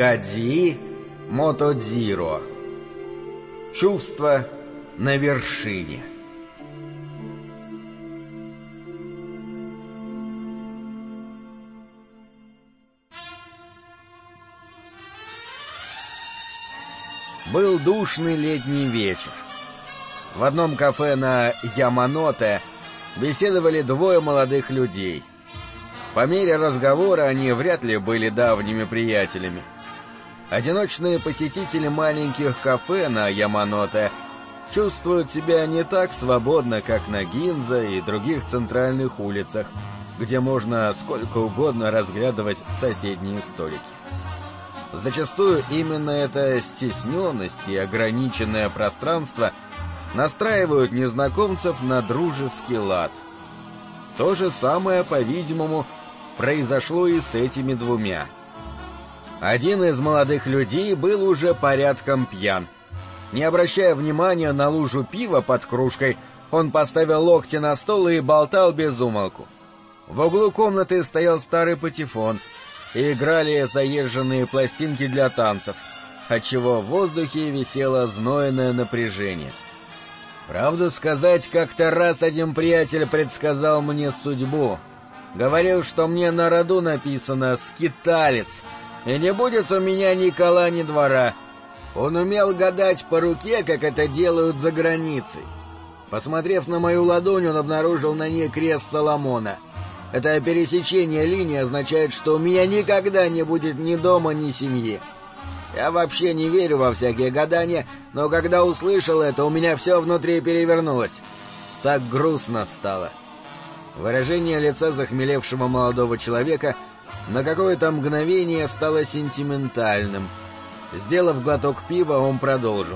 Кадзи Мотодзиро. Чувство на вершине. Был душный летний вечер. В одном кафе на Яманоте беседовали двое молодых людей. По мере разговора они вряд ли были давними приятелями. Одиночные посетители маленьких кафе на Яманоте чувствуют себя не так свободно, как на Гинза и других центральных улицах, где можно сколько угодно разглядывать соседние столики. Зачастую именно эта стесненность и ограниченное пространство настраивают незнакомцев на дружеский лад. То же самое, по-видимому, произошло и с этими двумя. Один из молодых людей был уже порядком пьян. Не обращая внимания на лужу пива под кружкой, он поставил локти на стол и болтал без умолку. В углу комнаты стоял старый патефон, и играли заезженные пластинки для танцев, отчего в воздухе висело знойное напряжение. Правду сказать, как-то раз один приятель предсказал мне судьбу. Говорил, что мне на роду написано «скиталец», и не будет у меня ни кола, ни двора. Он умел гадать по руке, как это делают за границей. Посмотрев на мою ладонь, он обнаружил на ней крест Соломона. Это пересечение линии означает, что у меня никогда не будет ни дома, ни семьи. Я вообще не верю во всякие гадания, но когда услышал это, у меня все внутри перевернулось. Так грустно стало. Выражение лица захмелевшего молодого человека на какое-то мгновение стало сентиментальным. Сделав глоток пива, он продолжил.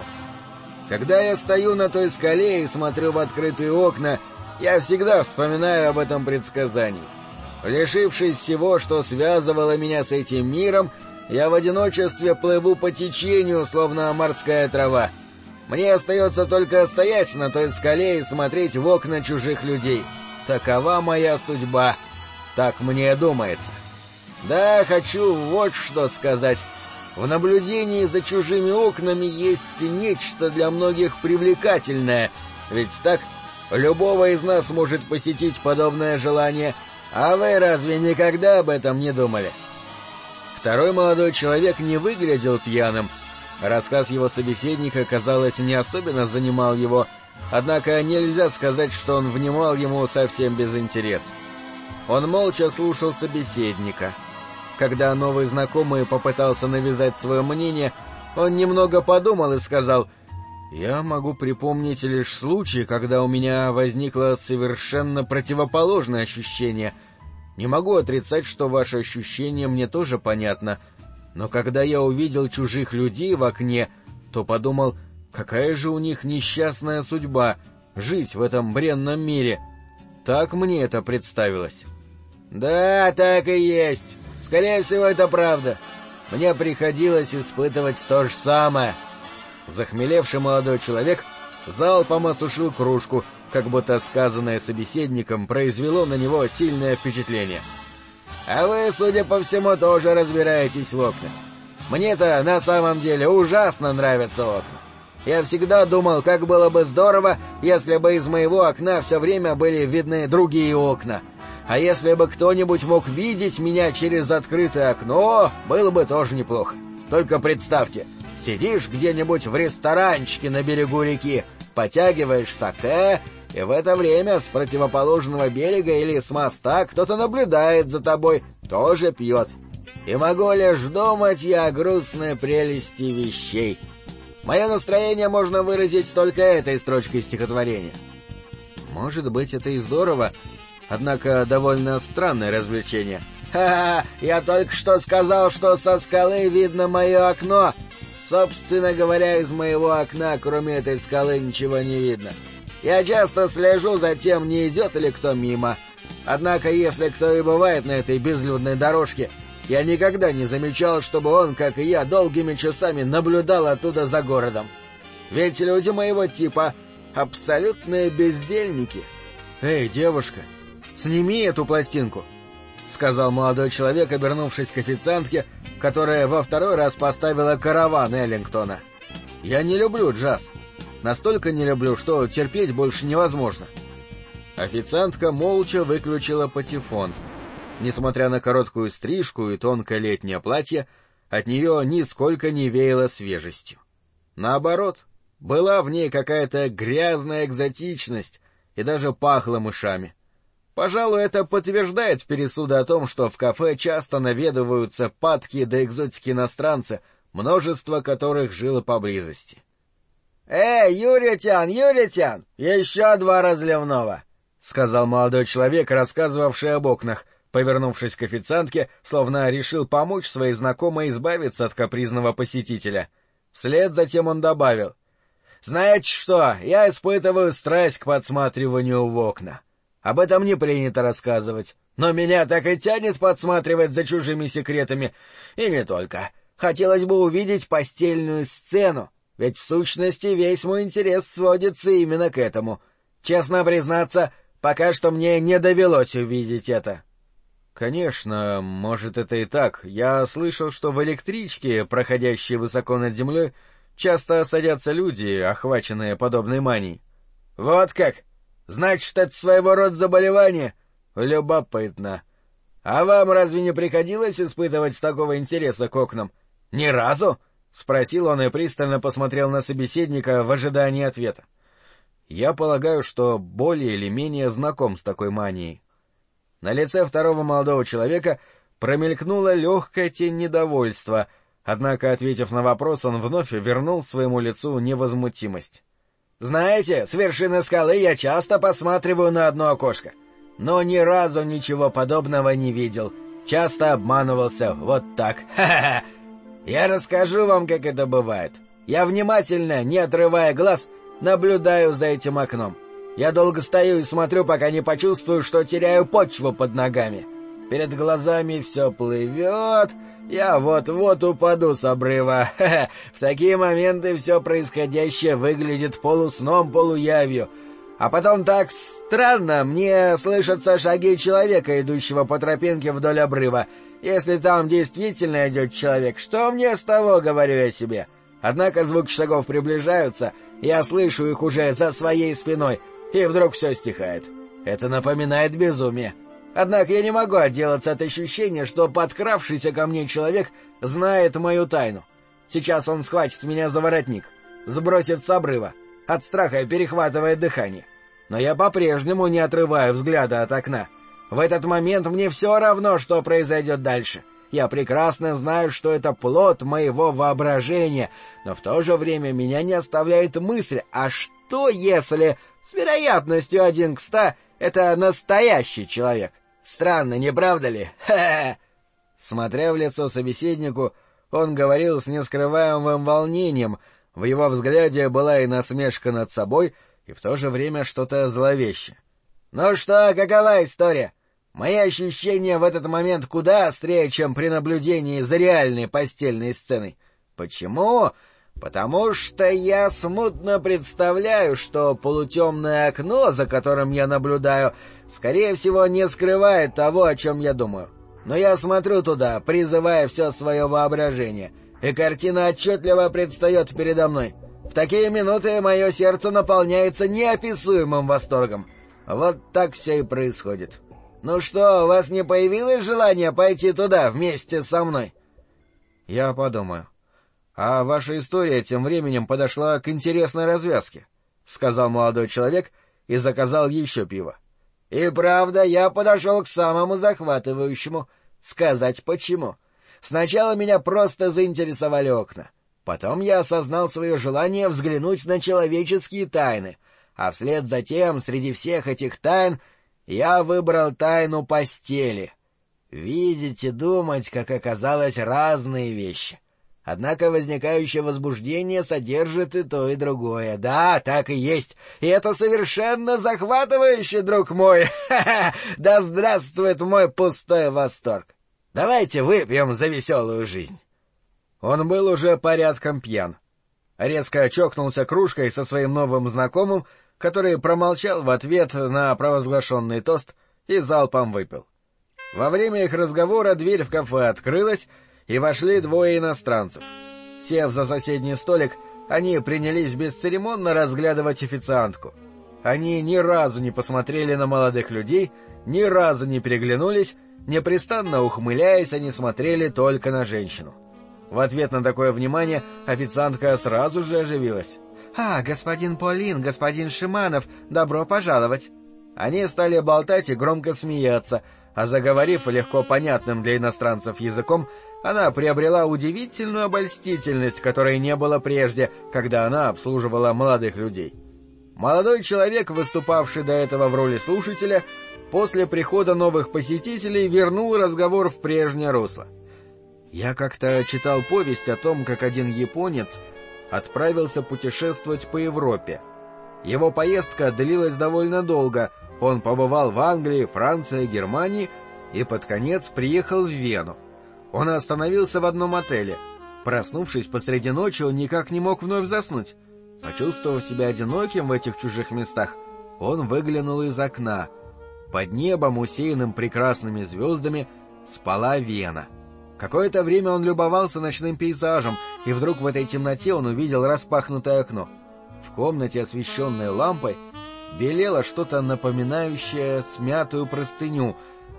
Когда я стою на той скале и смотрю в открытые окна, я всегда вспоминаю об этом предсказании. Лишившись всего, что связывало меня с этим миром, я в одиночестве плыву по течению, словно морская трава. Мне остается только стоять на той скале и смотреть в окна чужих людей. Такова моя судьба. Так мне думается. Да, хочу вот что сказать. В наблюдении за чужими окнами есть нечто для многих привлекательное. Ведь так... Любого из нас может посетить подобное желание, а вы разве никогда об этом не думали? Второй молодой человек не выглядел пьяным. Рассказ его собеседника, казалось, не особенно занимал его, однако нельзя сказать, что он внимал ему совсем без интереса. Он молча слушал собеседника. Когда новый знакомый попытался навязать свое мнение, он немного подумал и сказал: «Я могу припомнить лишь случай, когда у меня возникло совершенно противоположное ощущение. Не могу отрицать, что ваше ощущение мне тоже понятно, но когда я увидел чужих людей в окне, то подумал, какая же у них несчастная судьба — жить в этом бренном мире. Так мне это представилось». «Да, так и есть. Скорее всего, это правда. Мне приходилось испытывать то же самое». Захмелевший молодой человек залпом осушил кружку, как будто сказанное собеседником произвело на него сильное впечатление. «А вы, судя по всему, тоже разбираетесь в окнах. Мне-то на самом деле ужасно нравятся окна. Я всегда думал, как было бы здорово, если бы из моего окна все время были видны другие окна. А если бы кто-нибудь мог видеть меня через открытое окно, было бы тоже неплохо. Только представьте, сидишь где-нибудь в ресторанчике на берегу реки, потягиваешь саке, и в это время с противоположного берега или с моста кто-то наблюдает за тобой, тоже пьет. И могу лишь думать я о грустной прелести вещей. Мое настроение можно выразить только этой строчкой стихотворения». Может быть, это и здорово, однако довольно странное развлечение. «Ха-ха! Я только что сказал, что со скалы видно мое окно. Собственно говоря, из моего окна, кроме этой скалы, ничего не видно. Я часто слежу за тем, не идет ли кто мимо. Однако, если кто и бывает на этой безлюдной дорожке, я никогда не замечал, чтобы он, как и я, долгими часами наблюдал оттуда за городом. Ведь люди моего типа — абсолютные бездельники». «Эй, девушка, сними эту пластинку». — сказал молодой человек, обернувшись к официантке, которая во второй раз поставила караван Эллингтона. «Я не люблю джаз. Настолько не люблю, что терпеть больше невозможно». Официантка молча выключила патефон. Несмотря на короткую стрижку и тонкое летнее платье, от нее нисколько не веяло свежестью. Наоборот, была в ней какая-то грязная экзотичность и даже пахло мышами. Пожалуй, это подтверждает пересуды о том, что в кафе часто наведываются падкие до экзотики иностранцы, множество которых жило поблизости. Юритян, еще 2 разливного!» — сказал молодой человек, рассказывавший об окнах, повернувшись к официантке, словно решил помочь своей знакомой избавиться от капризного посетителя. Вслед затем он добавил: «Знаете что, я испытываю страсть к подсматриванию в окна. Об этом не принято рассказывать, но меня так и тянет подсматривать за чужими секретами. И не только. Хотелось бы увидеть постельную сцену, ведь в сущности весь мой интерес сводится именно к этому. Честно признаться, пока что мне не довелось увидеть это». «Конечно, может, это и так. Я слышал, что в электричке, проходящей высоко над землей, часто садятся люди, охваченные подобной манией». «Вот как? Значит, это своего рода заболевание? Любопытно. А вам разве не приходилось испытывать такого интереса к окнам? Ни разу?» — спросил он и пристально посмотрел на собеседника в ожидании ответа. «Я полагаю, что более или менее знаком с такой манией». На лице второго молодого человека промелькнула легкая тень недовольства, однако, ответив на вопрос, он вновь вернул своему лицу невозмутимость. «Знаете, с вершины скалы я часто посматриваю на одно окошко, но ни разу ничего подобного не видел. Часто обманывался, вот так. Ха-ха-ха! Я расскажу вам, как это бывает. Я внимательно, не отрывая глаз, наблюдаю за этим окном. Я долго стою и смотрю, пока не почувствую, что теряю почву под ногами. Перед глазами все плывет, я вот-вот упаду с обрыва. Ха-ха. В такие моменты все происходящее выглядит полусном, полуявью. А потом так странно, мне слышатся шаги человека, идущего по тропинке вдоль обрыва. Если там действительно идет человек, что мне с того, говорю я себе? Однако звуки шагов приближаются, я слышу их уже за своей спиной, и вдруг все стихает. Это напоминает безумие. Однако я не могу отделаться от ощущения, что подкравшийся ко мне человек знает мою тайну. Сейчас он схватит меня за воротник, сбросит с обрыва, от страха перехватывает дыхание. Но я по-прежнему не отрываю взгляда от окна. В этот момент мне все равно, что произойдет дальше. Я прекрасно знаю, что это плод моего воображения, но в то же время меня не оставляет мысль, а что если с вероятностью 1 к 100 это настоящий человек? Странно, не правда ли? Ха-ха! Смотря в лицо собеседнику, он говорил с нескрываемым волнением, в его взгляде была и насмешка над собой, и в то же время что-то зловещее. «Ну что, какова история? Мои ощущения в этот момент куда острее, чем при наблюдении за реальной постельной сценой. Почему? Потому что я смутно представляю, что полутемное окно, за которым я наблюдаю, скорее всего, не скрывает того, о чем я думаю. Но я смотрю туда, призывая все свое воображение, и картина отчетливо предстает передо мной. В такие минуты мое сердце наполняется неописуемым восторгом. Вот так все и происходит. Ну что, у вас не появилось желания пойти туда вместе со мной?» «Я подумаю. А ваша история тем временем подошла к интересной развязке», — сказал молодой человек и заказал еще пиво. «И правда, я подошел к самому захватывающему. Сказать почему. Сначала меня просто заинтересовали окна. Потом я осознал свое желание взглянуть на человеческие тайны, а вслед за тем, среди всех этих тайн, я выбрал тайну постели. Видите, думать, как оказалось, разные вещи. Однако возникающее возбуждение содержит и то, и другое. Да, так и есть. И это совершенно захватывающе, друг мой. Ха-ха! Да здравствует мой пустой восторг. Давайте выпьем за веселую жизнь». Он был уже порядком пьян. Резко чокнулся кружкой со своим новым знакомым, который промолчал в ответ на провозглашенный тост и залпом выпил. Во время их разговора дверь в кафе открылась, и вошли двое иностранцев. Сев за соседний столик, они принялись бесцеремонно разглядывать официантку. Они ни разу не посмотрели на молодых людей, ни разу не переглянулись, непрестанно ухмыляясь, они смотрели только на женщину. В ответ на такое внимание официантка сразу же оживилась. Господин Полин, господин Шиманов, добро пожаловать!» Они стали болтать и громко смеяться, а заговорив легко понятным для иностранцев языком, она приобрела удивительную обольстительность, которой не было прежде, когда она обслуживала молодых людей. Молодой человек, выступавший до этого в роли слушателя, после прихода новых посетителей вернул разговор в прежнее русло. «Я как-то читал повесть о том, как один японец отправился путешествовать по Европе. Его поездка длилась довольно долго, он побывал в Англии, Франции, Германии и под конец приехал в Вену. Он остановился в одном отеле. Проснувшись посреди ночи, он никак не мог вновь заснуть. Почувствовав себя одиноким в этих чужих местах, он выглянул из окна. Под небом, усеянным прекрасными звездами, спала Вена. Какое-то время он любовался ночным пейзажем, и вдруг в этой темноте он увидел распахнутое окно. В комнате, освещенной лампой, белело что-то напоминающее смятую простыню,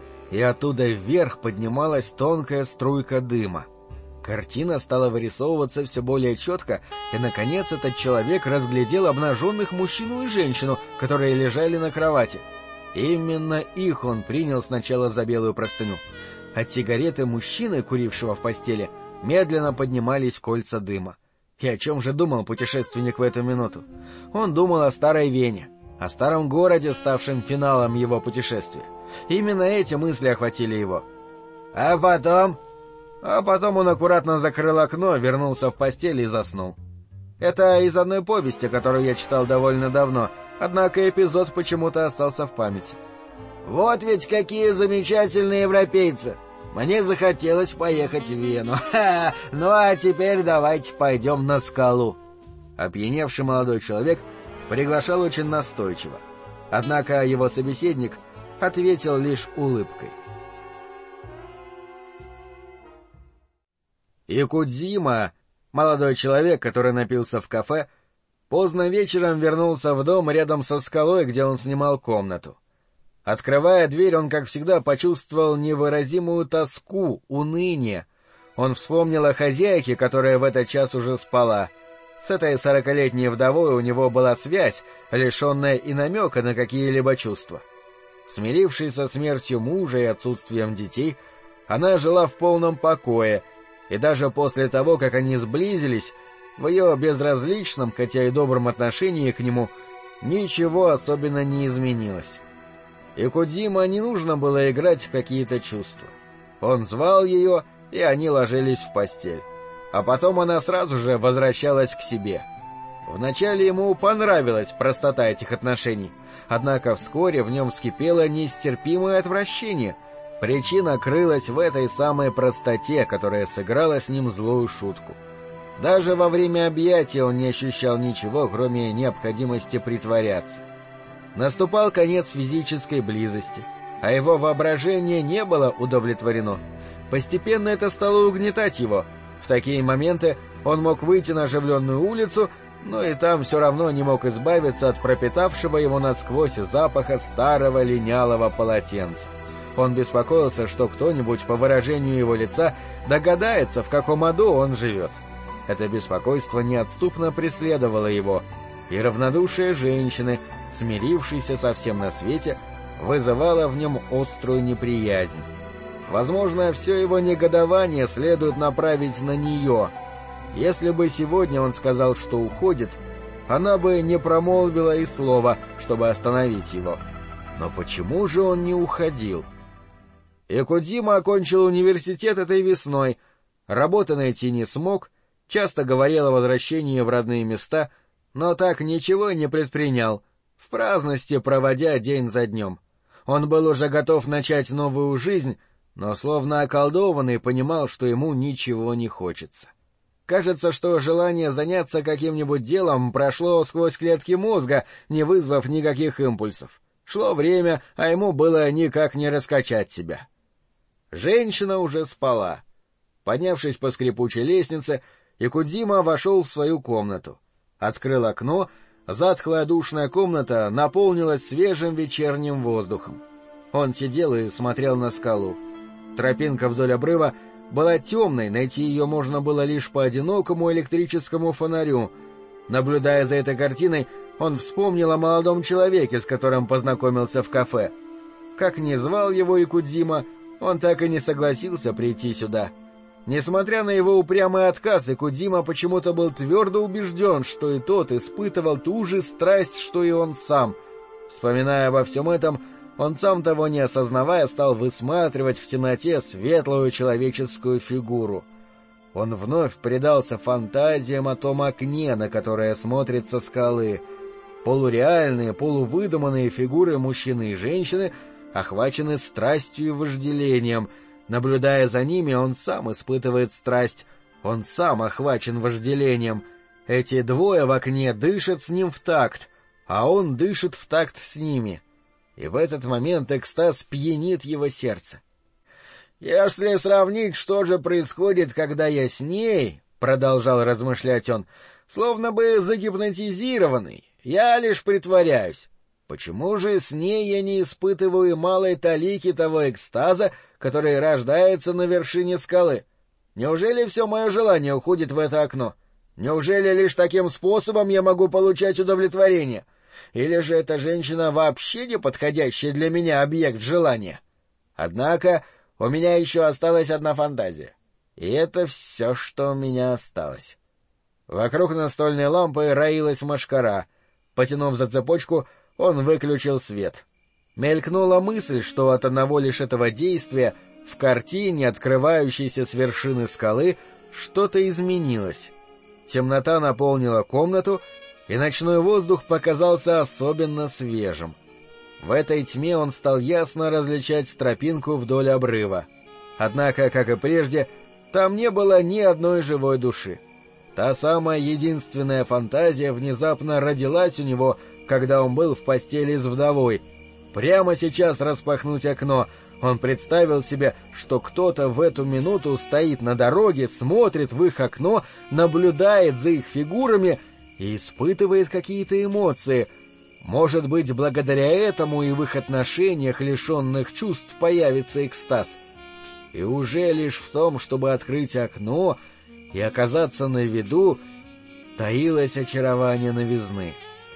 и оттуда вверх поднималась тонкая струйка дыма. Картина стала вырисовываться все более четко, и, наконец, этот человек разглядел обнаженных мужчину и женщину, которые лежали на кровати. Именно их он принял сначала за белую простыню. От сигареты мужчины, курившего в постели, медленно поднимались кольца дыма. И о чем же думал путешественник в эту минуту? Он думал о старой Вене, о старом городе, ставшем финалом его путешествия. Именно эти мысли охватили его. А потом он аккуратно закрыл окно, вернулся в постель и заснул. Это из одной повести, которую я читал довольно давно, однако эпизод почему-то остался в памяти. «Вот ведь какие замечательные европейцы! Мне захотелось поехать в Вену. Ну а теперь давайте пойдем на скалу». Опьяневший молодой человек приглашал очень настойчиво. Однако его собеседник ответил лишь улыбкой. Якудзима, молодой человек, который напился в кафе, поздно вечером вернулся в дом рядом со скалой, где он снимал комнату. Открывая дверь, он, как всегда, почувствовал невыразимую тоску, уныние. Он вспомнил о хозяйке, которая в этот час уже спала. С этой 40-летней вдовой у него была связь, лишенная и намека на какие-либо чувства. Смирившись со смертью мужа и отсутствием детей, она жила в полном покое, и даже после того, как они сблизились, в ее безразличном, хотя и добром отношении к нему, ничего особенно не изменилось. Якудзима не нужно было играть в какие-то чувства. Он звал ее, и они ложились в постель. А потом она сразу же возвращалась к себе. Вначале ему понравилась простота этих отношений, однако вскоре в нем вскипело нестерпимое отвращение. Причина крылась в этой самой простоте, которая сыграла с ним злую шутку. Даже во время объятия он не ощущал ничего, кроме необходимости притворяться. Наступал конец физической близости, а его воображение не было удовлетворено. Постепенно это стало угнетать его. В такие моменты он мог выйти на оживленную улицу, но и там все равно не мог избавиться от пропитавшего его насквозь запаха старого линялого полотенца. Он беспокоился, что кто-нибудь по выражению его лица догадается, в каком аду он живет. Это беспокойство неотступно преследовало его, и равнодушие женщины, смирившейся со всем на свете, вызывало в нем острую неприязнь. Возможно, все его негодование следует направить на нее. Если бы сегодня он сказал, что уходит, она бы не промолвила и слова, чтобы остановить его. Но почему же он не уходил? Якудзима окончил университет этой весной, работы найти не смог, часто говорил о возвращении в родные места, но так ничего не предпринял, в праздности проводя день за днем. Он был уже готов начать новую жизнь, но словно околдованный понимал, что ему ничего не хочется. Кажется, что желание заняться каким-нибудь делом прошло сквозь клетки мозга, не вызвав никаких импульсов. Шло время, а ему было никак не раскачать себя. Женщина уже спала. Поднявшись по скрипучей лестнице, Якудзима вошел в свою комнату. Открыл окно, затхлая душная комната наполнилась свежим вечерним воздухом. Он сидел и смотрел на скалу. Тропинка вдоль обрыва была темной, найти ее можно было лишь по одинокому электрическому фонарю. Наблюдая за этой картиной, он вспомнил о молодом человеке, с которым познакомился в кафе. Как ни звал его Якудзима, он так и не согласился прийти сюда. Несмотря на его упрямый отказ, Якудзима почему-то был твердо убежден, что и тот испытывал ту же страсть, что и он сам. Вспоминая обо всем этом, он сам того не осознавая стал высматривать в темноте светлую человеческую фигуру. Он вновь предался фантазиям о том окне, на которое смотрит со скалы. Полуреальные, полувыдуманные фигуры мужчины и женщины охвачены страстью и вожделением. Наблюдая за ними, он сам испытывает страсть, он сам охвачен вожделением. Эти двое в окне дышат с ним в такт, а он дышит в такт с ними. И в этот момент экстаз пьянит его сердце. «Если сравнить, что же происходит, когда я с ней, — продолжал размышлять он, — словно бы загипнотизированный, я лишь притворяюсь. Почему же с ней я не испытываю малой талики того экстаза, который рождается на вершине скалы? Неужели все мое желание уходит в это окно? Неужели лишь таким способом я могу получать удовлетворение? Или же эта женщина вообще не подходящий для меня объект желания? Однако у меня еще осталась одна фантазия. И это все, что у меня осталось». Вокруг настольной лампы роилась мошкара. Потянув за цепочку, он выключил свет. Мелькнула мысль, что от одного лишь этого действия в картине, открывающейся с вершины скалы, что-то изменилось. Темнота наполнила комнату, и ночной воздух показался особенно свежим. В этой тьме он стал ясно различать тропинку вдоль обрыва. Однако, как и прежде, там не было ни одной живой души. Та самая единственная фантазия внезапно родилась у него, когда он был в постели с вдовой. Прямо сейчас распахнуть окно. Он представил себе, что кто-то в эту минуту стоит на дороге, смотрит в их окно, наблюдает за их фигурами и испытывает какие-то эмоции. Может быть, благодаря этому и в их отношениях, лишенных чувств, появится экстаз. И уже лишь в том, чтобы открыть окно и оказаться на виду, таилось очарование новизны.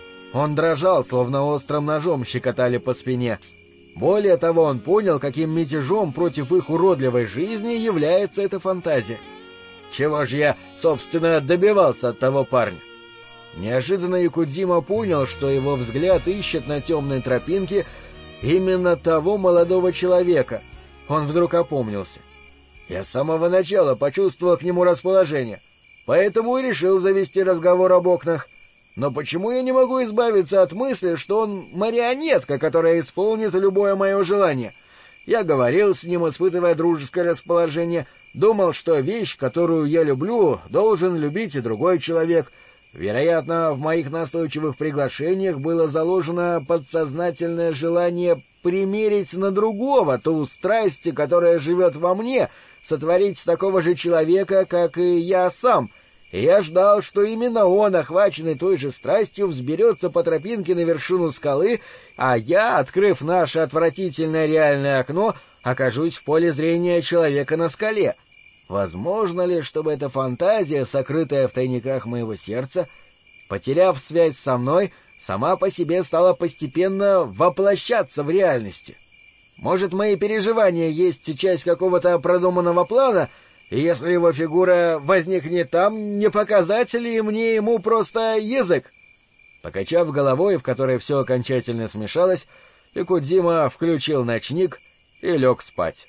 Он дрожал, словно острым ножом щекотали по спине. Более того, он понял, каким мятежом против их уродливой жизни является эта фантазия. Чего же я, собственно, добивался от того парня? Неожиданно Якудзима понял, что его взгляд ищет на темной тропинке именно того молодого человека. Он вдруг опомнился. Я с самого начала почувствовал к нему расположение, поэтому и решил завести разговор об окнах. Но почему я не могу избавиться от мысли, что он марионетка, которая исполнит любое мое желание? Я говорил с ним, испытывая дружеское расположение, думал, что вещь, которую я люблю, должен любить и другой человек. Вероятно, в моих настойчивых приглашениях было заложено подсознательное желание примерить на другого ту страсть, которая живет во мне, сотворить такого же человека, как и я сам. И я ждал, что именно он, охваченный той же страстью, взберется по тропинке на вершину скалы, а я, открыв наше отвратительное реальное окно, окажусь в поле зрения человека на скале. Возможно ли, чтобы эта фантазия, сокрытая в тайниках моего сердца, потеряв связь со мной, сама по себе стала постепенно воплощаться в реальности? Может, мои переживания есть часть какого-то продуманного плана, и если его фигура возникнет там, не показать ли мне ему просто язык? Покачав головой, в которой все окончательно смешалось, Якудзима включил ночник и лег спать.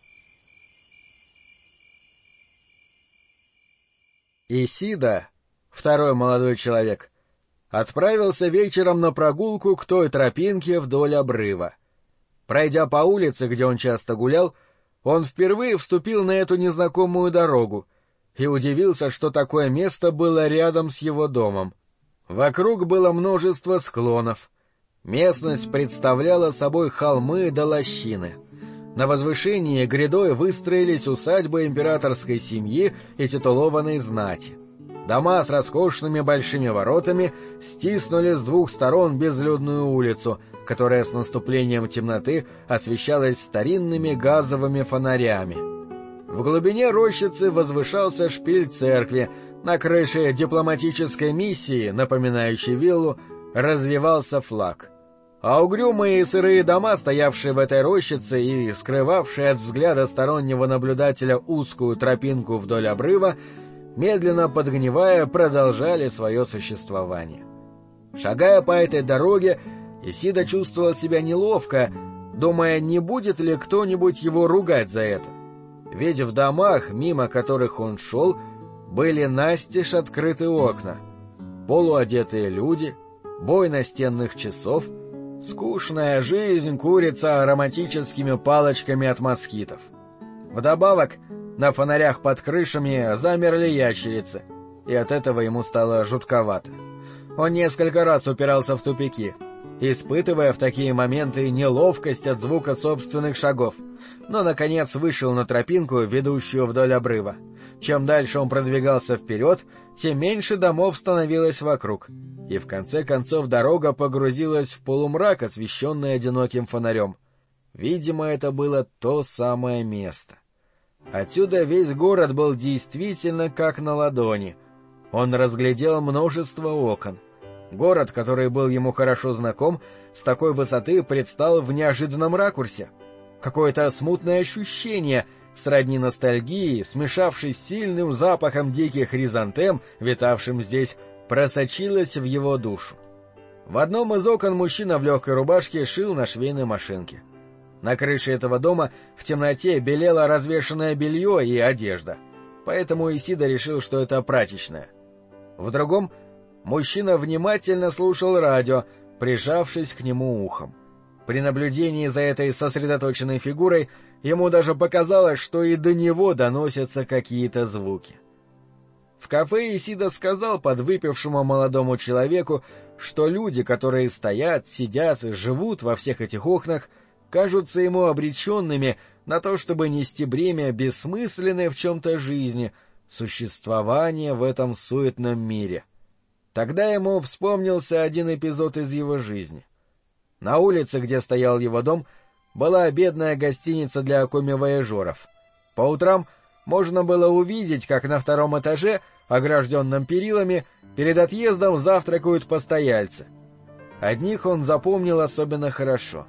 Исида, второй молодой человек, отправился вечером на прогулку к той тропинке вдоль обрыва. Пройдя по улице, где он часто гулял, он впервые вступил на эту незнакомую дорогу и удивился, что такое место было рядом с его домом. Вокруг было множество склонов. Местность представляла собой холмы да лощины. На возвышении грядой выстроились усадьбы императорской семьи и титулованной знати. Дома с роскошными большими воротами стиснули с двух сторон безлюдную улицу, которая с наступлением темноты освещалась старинными газовыми фонарями. В глубине рощицы возвышался шпиль церкви, на крыше дипломатической миссии, напоминающей виллу, развевался флаг. А угрюмые и сырые дома, стоявшие в этой рощице и скрывавшие от взгляда стороннего наблюдателя узкую тропинку вдоль обрыва, медленно подгнивая, продолжали свое существование. Шагая по этой дороге, Исида чувствовал себя неловко, думая, не будет ли кто-нибудь его ругать за это. Ведь в домах, мимо которых он шел, были настежь открыты окна, полуодетые люди, бой настенных часов, скучная жизнь курится ароматическими палочками от москитов. Вдобавок, на фонарях под крышами замерли ящерицы, и от этого ему стало жутковато. Он несколько раз упирался в тупики, испытывая в такие моменты неловкость от звука собственных шагов, но, наконец, вышел на тропинку, ведущую вдоль обрыва. Чем дальше он продвигался вперед, тем меньше домов становилось вокруг, и в конце концов дорога погрузилась в полумрак, освещенный одиноким фонарем. Видимо, это было то самое место. Отсюда весь город был действительно как на ладони. Он разглядел множество окон. Город, который был ему хорошо знаком, с такой высоты предстал в неожиданном ракурсе. Какое-то смутное ощущение, сродни ностальгии, смешавшись с сильным запахом диких хризантем, витавшим здесь, просочилось в его душу. В одном из окон мужчина в легкой рубашке шил на швейной машинке. На крыше этого дома в темноте белело развешанное белье и одежда, поэтому Исида решил, что это прачечная. В другом мужчина внимательно слушал радио, прижавшись к нему ухом. При наблюдении за этой сосредоточенной фигурой ему даже показалось, что и до него доносятся какие-то звуки. В кафе Исида сказал подвыпившему молодому человеку, что люди, которые стоят, сидят и живут во всех этих окнах, кажутся ему обреченными на то, чтобы нести бремя бессмысленной в чем-то жизни, существования в этом суетном мире. Тогда ему вспомнился один эпизод из его жизни. На улице, где стоял его дом, была бедная гостиница для коммивояжеров. По утрам можно было увидеть, как на втором этаже, огражденном перилами, перед отъездом завтракают постояльцы. Одних он запомнил особенно хорошо.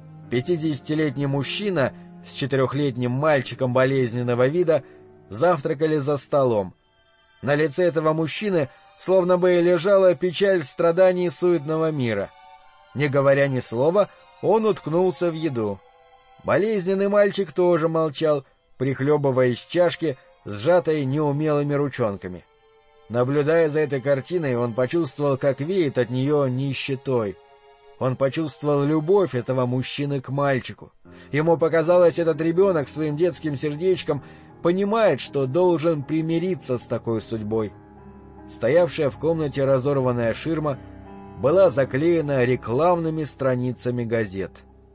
50-летний мужчина с 4-летним мальчиком болезненного вида завтракали за столом. На лице этого мужчины словно бы лежала печаль страданий суетного мира. Не говоря ни слова, он уткнулся в еду. Болезненный мальчик тоже молчал, прихлебывая из чашки, сжатой неумелыми ручонками. Наблюдая за этой картиной, он почувствовал, как веет от нее нищетой. Он почувствовал любовь этого мужчины к мальчику. Ему показалось, этот ребенок своим детским сердечком понимает, что должен примириться с такой судьбой. Стоявшая в комнате разорванная ширма была заклеена рекламными страницами газет.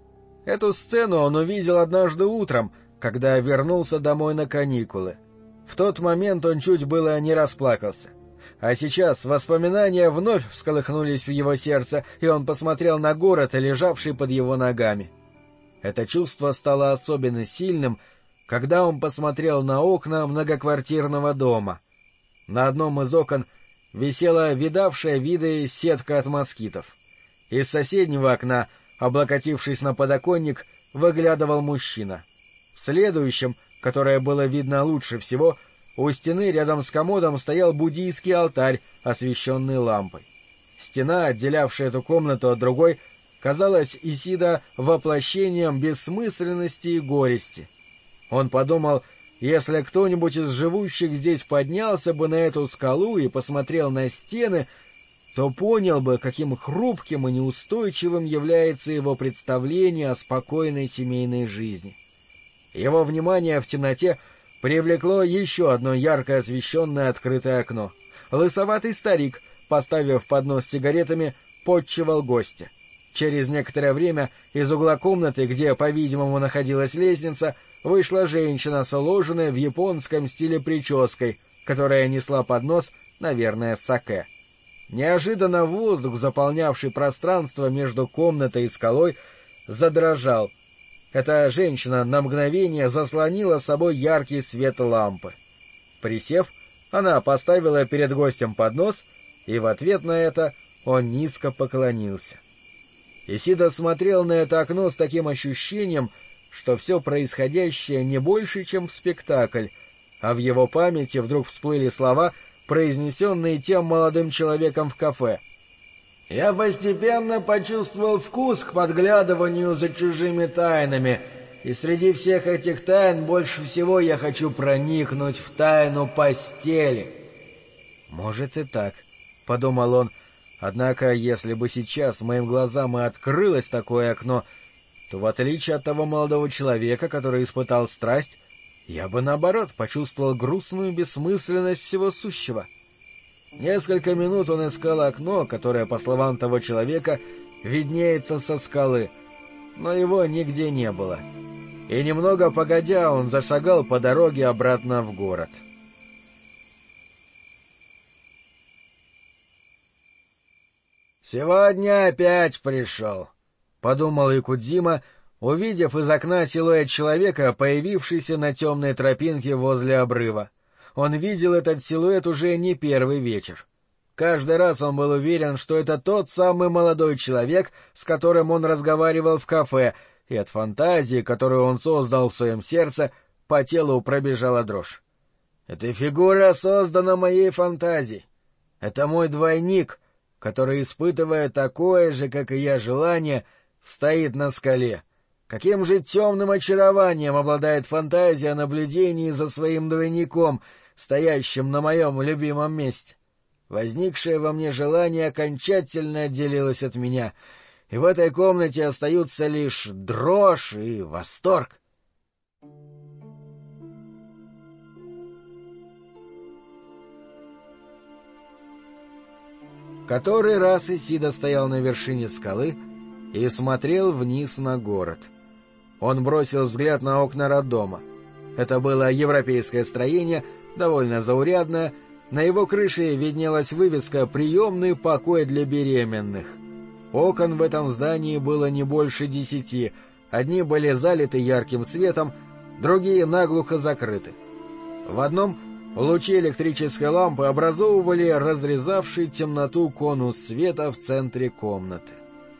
Эту сцену он увидел однажды утром, когда вернулся домой на каникулы. В тот момент он чуть было не расплакался. А сейчас воспоминания вновь всколыхнулись в его сердце, и он посмотрел на город, лежавший под его ногами. Это чувство стало особенно сильным, когда он посмотрел на окна многоквартирного дома. На одном из окон висела видавшая виды сетка от москитов. Из соседнего окна, облокотившись на подоконник, выглядывал мужчина. В следующем, которое было видно лучше всего, у стены рядом с комодом стоял буддийский алтарь, освещенный лампой. Стена, отделявшая эту комнату от другой, казалась Исида воплощением бессмысленности и горести. Он подумал, если кто-нибудь из живущих здесь поднялся бы на эту скалу и посмотрел на стены, то понял бы, каким хрупким и неустойчивым является его представление о спокойной семейной жизни. Его внимание в темноте привлекло еще одно ярко освещенное открытое окно. Лысоватый старик, поставив поднос с сигаретами, подчивал гостя. Через некоторое время из угла комнаты, где, по-видимому, находилась лестница, вышла женщина с уложенной в японском стиле прической, которая несла поднос, наверное, саке. Неожиданно воздух, заполнявший пространство между комнатой и скалой, задрожал. Эта женщина на мгновение заслонила собой яркий свет лампы. Присев, она поставила перед гостем поднос, и в ответ на это он низко поклонился. Исида смотрел на это окно с таким ощущением, что все происходящее не больше, чем спектакль, а в его памяти вдруг всплыли слова, произнесенные тем молодым человеком в кафе. «Я постепенно почувствовал вкус к подглядыванию за чужими тайнами, и среди всех этих тайн больше всего я хочу проникнуть в тайну постели». «Может и так», — подумал он, — однако, если бы сейчас моим глазам и открылось такое окно, то, в отличие от того молодого человека, который испытал страсть, я бы, наоборот, почувствовал грустную бессмысленность всего сущего. Несколько минут он искал окно, которое, по словам того человека, виднеется со скалы, но его нигде не было. И немного погодя, он зашагал по дороге обратно в город. «Сегодня опять пришел», — подумал Якудзима, увидев из окна силуэт человека, появившийся на темной тропинке возле обрыва. Он видел этот силуэт уже не первый вечер. Каждый раз он был уверен, что это тот самый молодой человек, с которым он разговаривал в кафе, и от фантазии, которую он создал в своем сердце, по телу пробежала дрожь. «Эта фигура создана моей фантазией. Это мой двойник, который, испытывая такое же, как и я, желание, стоит на скале. Каким же темным очарованием обладает фантазия о наблюдении за своим двойником, стоящим на моем любимом месте. Возникшее во мне желание окончательно отделилось от меня, и в этой комнате остаются лишь дрожь и восторг». Который раз Исида стоял на вершине скалы и смотрел вниз на город. Он бросил взгляд на окна роддома. Это было европейское строение, довольно заурядное. На его крыше виднелась вывеска «Приемный покой для беременных». Окон в этом здании было не больше 10, одни были залиты ярким светом, другие наглухо закрыты. В одном лучи электрической лампы образовывали разрезавший темноту конус света в центре комнаты.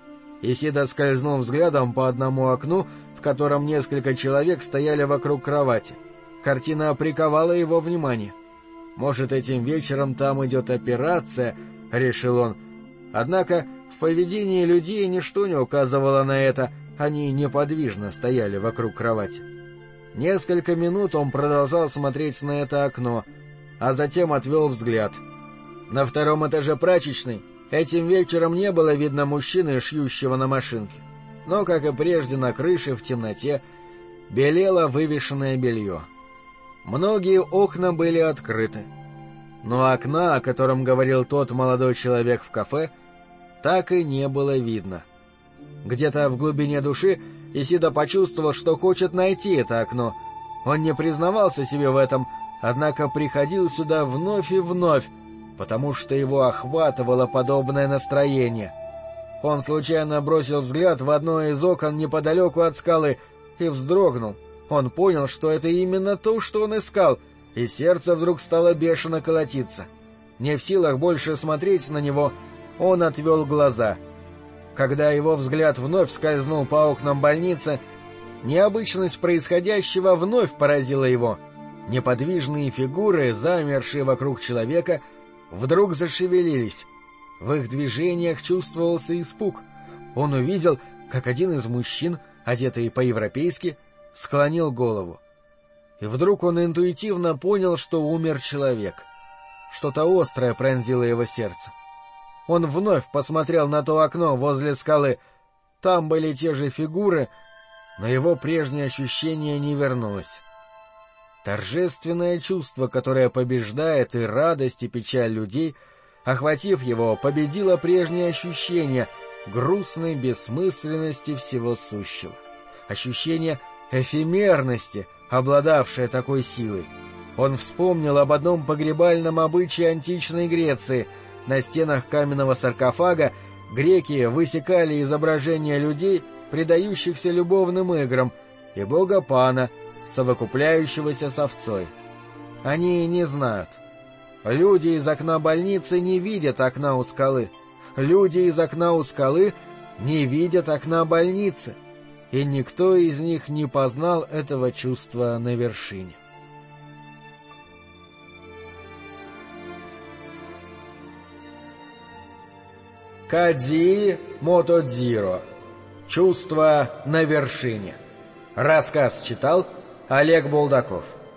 Исида скользнул взглядом по одному окну, в котором несколько человек стояли вокруг кровати. Картина приковала его внимание. «Может, этим вечером там идет операция», — решил он. Однако в поведении людей ничто не указывало на это, они неподвижно стояли вокруг кровати. Несколько минут он продолжал смотреть на это окно, а затем отвел взгляд. На втором этаже прачечной этим вечером не было видно мужчины, шьющего на машинке. Но, как и прежде, на крыше в темноте белело вывешенное белье. Многие окна были открыты, но окна, о котором говорил тот молодой человек в кафе, так и не было видно. Где-то в глубине души Исида почувствовал, что хочет найти это окно. Он не признавался себе в этом, однако приходил сюда вновь и вновь, потому что его охватывало подобное настроение. Он случайно бросил взгляд в одно из окон неподалеку от скалы и вздрогнул. Он понял, что это именно то, что он искал, и сердце вдруг стало бешено колотиться. Не в силах больше смотреть на него, он отвел глаза. Когда его взгляд вновь скользнул по окнам больницы, необычность происходящего вновь поразила его. Неподвижные фигуры, замершие вокруг человека, вдруг зашевелились. В их движениях чувствовался испуг. Он увидел, как один из мужчин, одетый по-европейски, склонил голову. И вдруг он интуитивно понял, что умер человек. Что-то острое пронзило его сердце. Он вновь посмотрел на то окно возле скалы. Там были те же фигуры, но его прежнее ощущение не вернулось. Торжественное чувство, которое побеждает и радость, и печаль людей, охватив его, победило прежнее ощущение, грустной бессмысленности всего сущего, ощущение эфемерности, обладавшее такой силой. Он вспомнил об одном погребальном обычае античной Греции. На стенах каменного саркофага греки высекали изображения людей, предающихся любовным играм, и бога Пана, совокупляющегося с овцой. Они не знают. Люди из окна больницы не видят окна у скалы. Люди из окна у скалы не видят окна больницы. И никто из них не познал этого чувства на вершине. Кадзи Мотодзиро. Чувство на вершине. Рассказ читал Олег Булдаков.